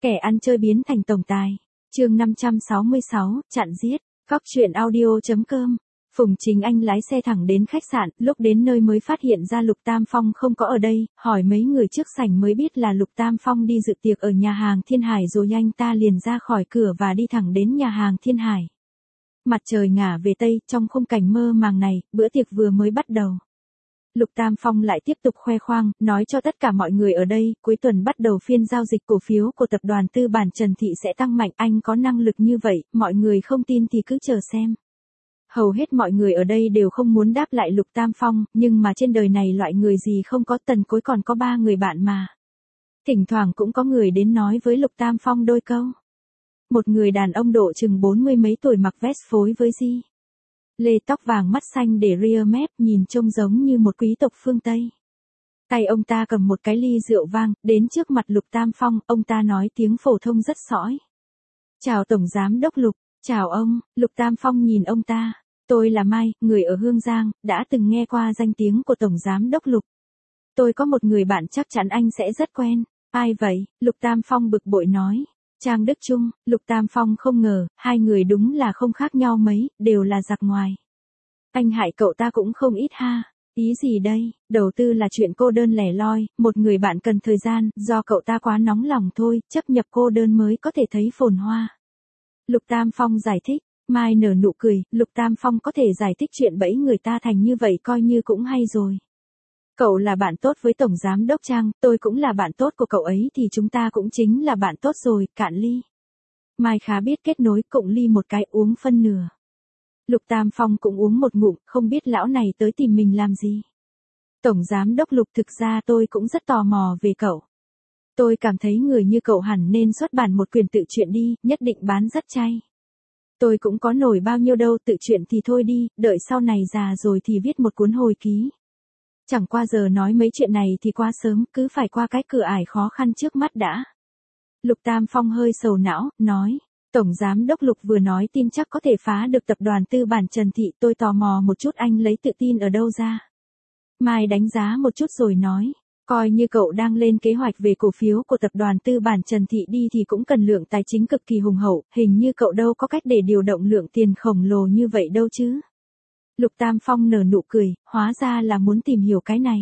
Kẻ ăn chơi biến thành tổng tài. Chương 566, chặn giết. Góc truyện audio.com. Phùng Chính Anh lái xe thẳng đến khách sạn, lúc đến nơi mới phát hiện ra Lục Tam Phong không có ở đây, hỏi mấy người trước sảnh mới biết là Lục Tam Phong đi dự tiệc ở nhà hàng Thiên Hải rồi anh ta liền ra khỏi cửa và đi thẳng đến nhà hàng Thiên Hải. Mặt trời ngả về Tây, trong khung cảnh mơ màng này, bữa tiệc vừa mới bắt đầu. Lục Tam Phong lại tiếp tục khoe khoang, nói cho tất cả mọi người ở đây, cuối tuần bắt đầu phiên giao dịch cổ phiếu của tập đoàn tư bản Trần Thị sẽ tăng mạnh, anh có năng lực như vậy, mọi người không tin thì cứ chờ xem. Hầu hết mọi người ở đây đều không muốn đáp lại Lục Tam Phong, nhưng mà trên đời này loại người gì không có, Tần Cối còn có 3 người bạn mà. Thỉnh thoảng cũng có người đến nói với Lục Tam Phong đôi câu. Một người đàn ông độ chừng 40 mấy tuổi mặc vest phối với lê tóc vàng mắt xanh để ria mép, nhìn trông giống như một quý tộc phương Tây. Tay ông ta cầm một cái ly rượu vang, đến trước mặt Lục Tam Phong, ông ta nói tiếng phổ thông rất sõi. Chào Tổng Giám Đốc Lục, chào ông. Lục Tam Phong nhìn ông ta. Tôi là Mai, người ở Hương Giang, đã từng nghe qua danh tiếng của Tổng Giám Đốc Lục. Tôi có một người bạn chắc chắn anh sẽ rất quen. Ai vậy? Lục Tam Phong bực bội nói. Trang Đức Trung. Lục Tam Phong không ngờ, hai người đúng là không khác nhau mấy, đều là giặc ngoài. Anh hại cậu ta cũng không ít ha. Ý gì đây? Đầu tư là chuyện cô đơn lẻ loi, một người bạn cần thời gian, do cậu ta quá nóng lòng thôi, chấp nhập cô đơn mới có thể thấy phồn hoa. Lục Tam Phong giải thích. Mai nở nụ cười, Lục Tam Phong có thể giải thích chuyện bẫy người ta thành như vậy coi như cũng hay rồi. Cậu là bạn tốt với Tổng Giám Đốc Trang, tôi cũng là bạn tốt của cậu ấy thì chúng ta cũng chính là bạn tốt rồi, cạn ly. Mai khá biết kết nối, cụng ly một cái uống phân nửa. Lục Tam Phong cũng uống một ngụm, không biết lão này tới tìm mình làm gì. Tổng Giám Đốc Lục, thực ra tôi cũng rất tò mò về cậu. Tôi cảm thấy người như cậu hẳn nên xuất bản một quyển tự truyện đi, nhất định bán rất chay. Tôi cũng có nổi bao nhiêu đâu, tự truyện thì thôi đi, đợi sau này già rồi thì viết một cuốn hồi ký. Chẳng qua giờ nói mấy chuyện này thì quá sớm, cứ phải qua cái cửa ải khó khăn trước mắt đã. Lục Tam Phong hơi sầu não, nói. Tổng Giám Đốc Lục vừa nói tin chắc có thể phá được tập đoàn tư bản Trần Thị, tôi tò mò một chút anh lấy tự tin ở đâu ra. Mai đánh giá một chút rồi nói. Coi như cậu đang lên kế hoạch về cổ phiếu của tập đoàn tư bản Trần Thị đi thì cũng cần lượng tài chính cực kỳ hùng hậu, hình như cậu đâu có cách để điều động lượng tiền khổng lồ như vậy đâu chứ. Lục Tam Phong nở nụ cười, hóa ra là muốn tìm hiểu cái này.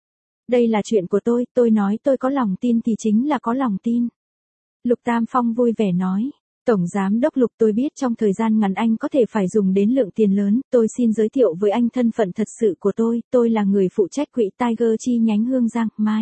Đây là chuyện của tôi nói tôi có lòng tin thì chính là có lòng tin. Lục Tam Phong vui vẻ nói. Tổng Giám Đốc Lục, tôi biết trong thời gian ngắn anh có thể phải dùng đến lượng tiền lớn, tôi xin giới thiệu với anh thân phận thật sự của tôi là người phụ trách quỹ Tiger chi nhánh Hương Giang, Mai.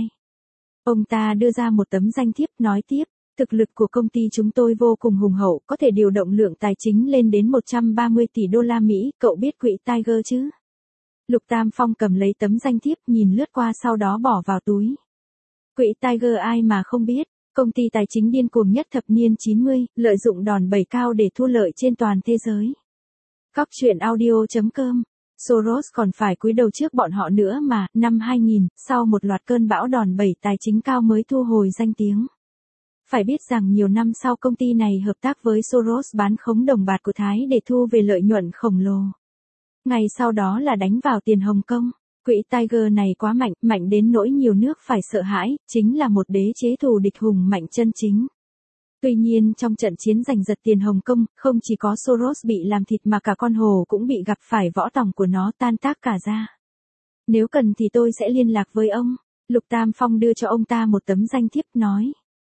Ông ta đưa ra một tấm danh thiếp, nói tiếp, thực lực của công ty chúng tôi vô cùng hùng hậu, có thể điều động lượng tài chính lên đến 130 tỷ đô la Mỹ, cậu biết quỹ Tiger chứ? Lục Tam Phong cầm lấy tấm danh thiếp, nhìn lướt qua sau đó bỏ vào túi. Quỹ Tiger ai mà không biết? Công ty tài chính điên cuồng nhất thập niên 90, lợi dụng đòn bẩy cao để thu lợi trên toàn thế giới. Góc truyện audio.com. Soros còn phải cúi đầu trước bọn họ nữa mà, năm 2000, sau một loạt cơn bão đòn bẩy tài chính cao mới thu hồi danh tiếng. Phải biết rằng nhiều năm sau công ty này hợp tác với Soros bán khống đồng bạc của Thái để thu về lợi nhuận khổng lồ. Ngày sau đó là đánh vào tiền Hồng Kông. Quỹ Tiger này quá mạnh, mạnh đến nỗi nhiều nước phải sợ hãi, chính là một đế chế thù địch hùng mạnh chân chính. Tuy nhiên trong trận chiến giành giật tiền Hồng Kông, không chỉ có Soros bị làm thịt mà cả con hồ cũng bị gặp phải võ tòng của nó tan tác cả ra. Nếu cần thì tôi sẽ liên lạc với ông. Lục Tam Phong đưa cho ông ta một tấm danh thiếp, nói.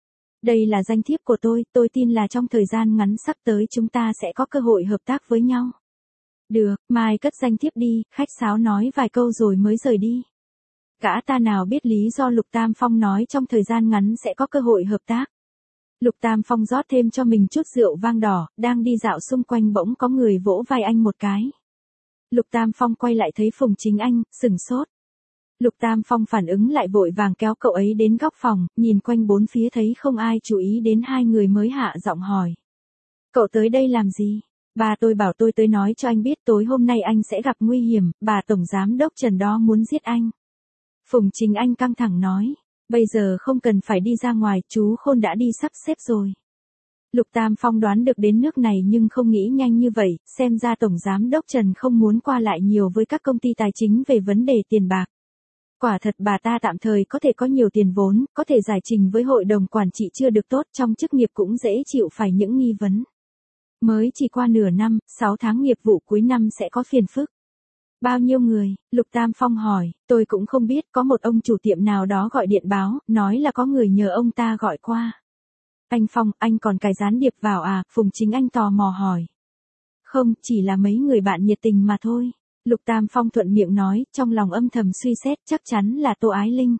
Đây là danh thiếp của tôi tin là trong thời gian ngắn sắp tới chúng ta sẽ có cơ hội hợp tác với nhau. Được, Mai cất danh thiếp đi, khách sáo nói vài câu rồi mới rời đi. Gã ta nào biết lý do Lục Tam Phong nói trong thời gian ngắn sẽ có cơ hội hợp tác. Lục Tam Phong rót thêm cho mình chút rượu vang đỏ, đang đi dạo xung quanh bỗng có người vỗ vai anh một cái. Lục Tam Phong quay lại thấy Phùng Chính Anh, sửng sốt. Lục Tam Phong phản ứng lại vội vàng kéo cậu ấy đến góc phòng, nhìn quanh bốn phía thấy không ai chú ý đến hai người mới hạ giọng hỏi. Cậu tới đây làm gì? Bà tôi bảo tôi tới nói cho anh biết tối hôm nay anh sẽ gặp nguy hiểm, bà Tổng Giám Đốc Trần đó muốn giết anh. Phùng Chính Anh căng thẳng nói, bây giờ không cần phải đi ra ngoài, chú Khôn đã đi sắp xếp rồi. Lục Tam Phong đoán được đến nước này nhưng không nghĩ nhanh như vậy, xem ra Tổng Giám Đốc Trần không muốn qua lại nhiều với các công ty tài chính về vấn đề tiền bạc. Quả thật bà ta tạm thời có thể có nhiều tiền vốn, có thể giải trình với hội đồng quản trị chưa được tốt, trong chức nghiệp cũng dễ chịu phải những nghi vấn. Mới chỉ qua nửa năm, 6 tháng nghiệp vụ cuối năm sẽ có phiền phức. Bao nhiêu người? Lục Tam Phong hỏi, tôi cũng không biết, có một ông chủ tiệm nào đó gọi điện báo, nói là có người nhờ ông ta gọi qua. Anh Phong, anh còn cài gián điệp vào à? Phùng Chính Anh tò mò hỏi. Không, chỉ là mấy người bạn nhiệt tình mà thôi. Lục Tam Phong thuận miệng nói, trong lòng âm thầm suy xét, chắc chắn là Tô Ái Linh.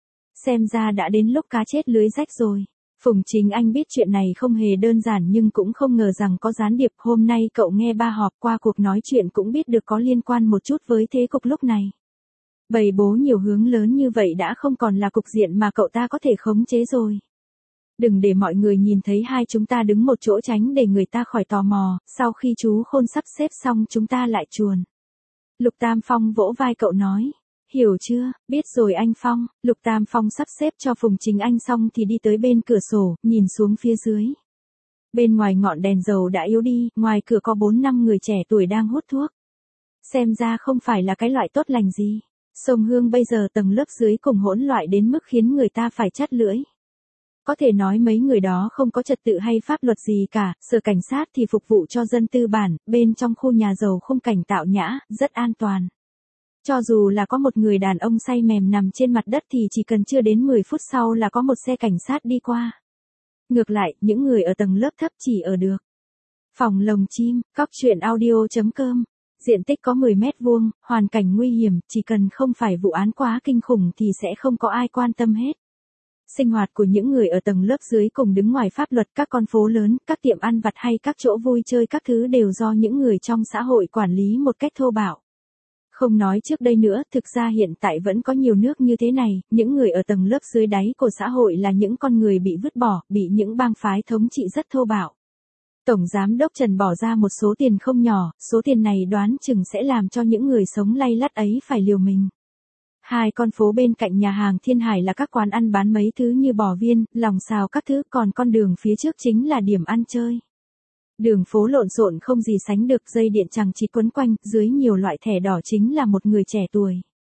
Xem ra đã đến lúc cá chết lưới rách rồi. Phùng Chính Anh biết chuyện này không hề đơn giản nhưng cũng không ngờ rằng có gián điệp. Hôm nay cậu nghe ba họp qua cuộc nói chuyện cũng biết được có liên quan một chút với thế cục lúc này. Bày bố nhiều hướng lớn như vậy đã không còn là cục diện mà cậu ta có thể khống chế rồi. Đừng để mọi người nhìn thấy hai chúng ta đứng một chỗ, tránh để người ta khỏi tò mò, sau khi chú Khôn sắp xếp xong chúng ta lại chuồn. Lục Tam Phong vỗ vai cậu nói. Hiểu chưa, biết rồi anh Phong. Lục Tam Phong sắp xếp cho Phùng Chính Anh xong thì đi tới bên cửa sổ, nhìn xuống phía dưới. Bên ngoài ngọn đèn dầu đã yếu đi, ngoài cửa có 4-5 người trẻ tuổi đang hút thuốc. Xem ra không phải là cái loại tốt lành gì. Sông Hương bây giờ tầng lớp dưới cùng hỗn loạn đến mức khiến người ta phải chắt lưỡi. Có thể nói mấy người đó không có trật tự hay pháp luật gì cả, sở cảnh sát thì phục vụ cho dân tư bản, bên trong khu nhà giàu khung cảnh tạo nhã, rất an toàn. Cho dù là có một người đàn ông say mềm nằm trên mặt đất thì chỉ cần chưa đến 10 phút sau là có một xe cảnh sát đi qua. Ngược lại, những người ở tầng lớp thấp chỉ ở được phòng lồng chim, coptruyện.audio.com. Diện tích có 10 mét vuông, hoàn cảnh nguy hiểm, chỉ cần không phải vụ án quá kinh khủng thì sẽ không có ai quan tâm hết. Sinh hoạt của những người ở tầng lớp dưới cùng đứng ngoài pháp luật, các con phố lớn, các tiệm ăn vặt hay các chỗ vui chơi các thứ đều do những người trong xã hội quản lý một cách thô bạo. Không nói trước đây nữa, thực ra hiện tại vẫn có nhiều nước như thế này, những người ở tầng lớp dưới đáy của xã hội là những con người bị vứt bỏ, bị những bang phái thống trị rất thô bạo. Tổng Giám đốc Trần bỏ ra một số tiền không nhỏ, số tiền này đoán chừng sẽ làm cho những người sống lay lắt ấy phải liều mình. Hai con phố bên cạnh nhà hàng Thiên Hải là các quán ăn bán mấy thứ như bò viên, lòng xào các thứ, còn con đường phía trước chính là điểm ăn chơi. Đường phố lộn xộn không gì sánh được, dây điện chằng chịt quấn quanh, dưới nhiều loại thẻ đỏ chính là một người trẻ tuổi.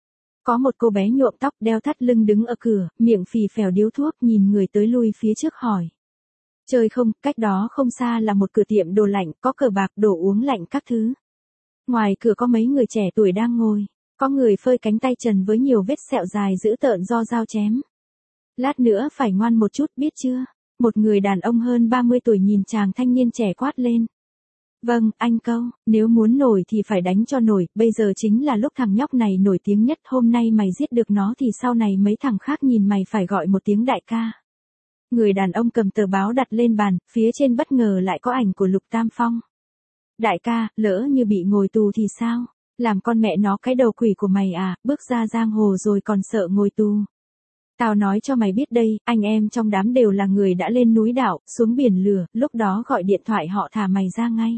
Có một cô bé nhuộm tóc, đeo thắt lưng đứng ở cửa, miệng phì phèo điếu thuốc, nhìn người tới lui phía trước hỏi. Chơi không, cách đó không xa là một cửa tiệm đồ lạnh, có cờ bạc, đồ uống lạnh các thứ. Ngoài cửa có mấy người trẻ tuổi đang ngồi, có người phơi cánh tay trần với nhiều vết sẹo dài dữ tợn do dao chém. Lát nữa phải ngoan một chút biết chưa? Một người đàn ông hơn 30 tuổi nhìn chàng thanh niên trẻ quát lên. Vâng, anh Câu, nếu muốn nổi thì phải đánh cho nổi, bây giờ chính là lúc thằng nhóc này nổi tiếng nhất, hôm nay mày giết được nó thì sau này mấy thằng khác nhìn mày phải gọi một tiếng đại ca. Người đàn ông cầm tờ báo đặt lên bàn, phía trên bất ngờ lại có ảnh của Lục Tam Phong. Đại ca, lỡ như bị ngồi tù thì sao? Làm con mẹ nó cái đầu quỷ của mày à, bước ra giang hồ rồi còn sợ ngồi tù. Tao nói cho mày biết đây, anh em trong đám đều là người đã lên núi đảo, xuống biển lửa, lúc đó gọi điện thoại họ thả mày ra ngay.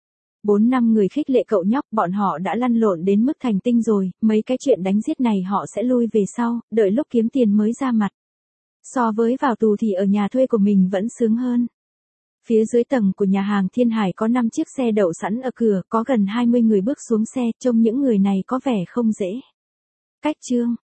4-5 người khích lệ cậu nhóc, bọn họ đã lăn lộn đến mức thành tinh rồi, mấy cái chuyện đánh giết này họ sẽ lui về sau, đợi lúc kiếm tiền mới ra mặt. So với vào tù thì ở nhà thuê của mình vẫn sướng hơn. Phía dưới tầng của nhà hàng Thiên Hải có 5 chiếc xe đậu sẵn ở cửa, có gần 20 người bước xuống xe, trông những người này có vẻ không dễ. Cách chương